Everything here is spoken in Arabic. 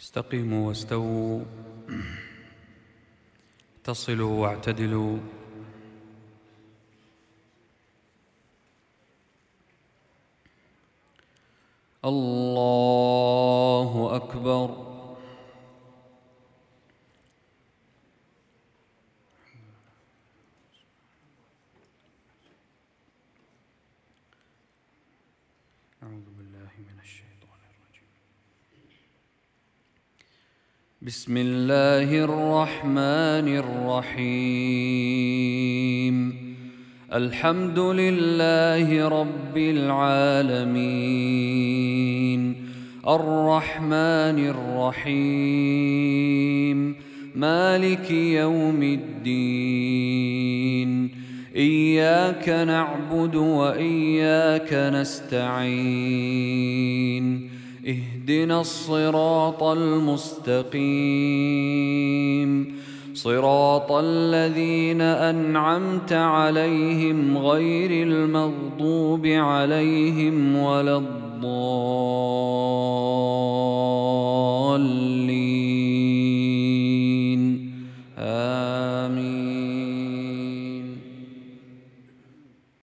استقيموا واستووا، اتصلوا واعتدلوا. الله أكبر. أعوذ بالله من الشيطان الرجيم. بسم الله الرحمن الرحيم. الحمد لله رب العالمين، الرحمن الرحيم، مالك يوم الدين. إياك نعبد وإياك نستعين. اهدنا الصراط المستقيم، صراط الذين أنعمت عليهم غير المغضوب عليهم ولا الضالين.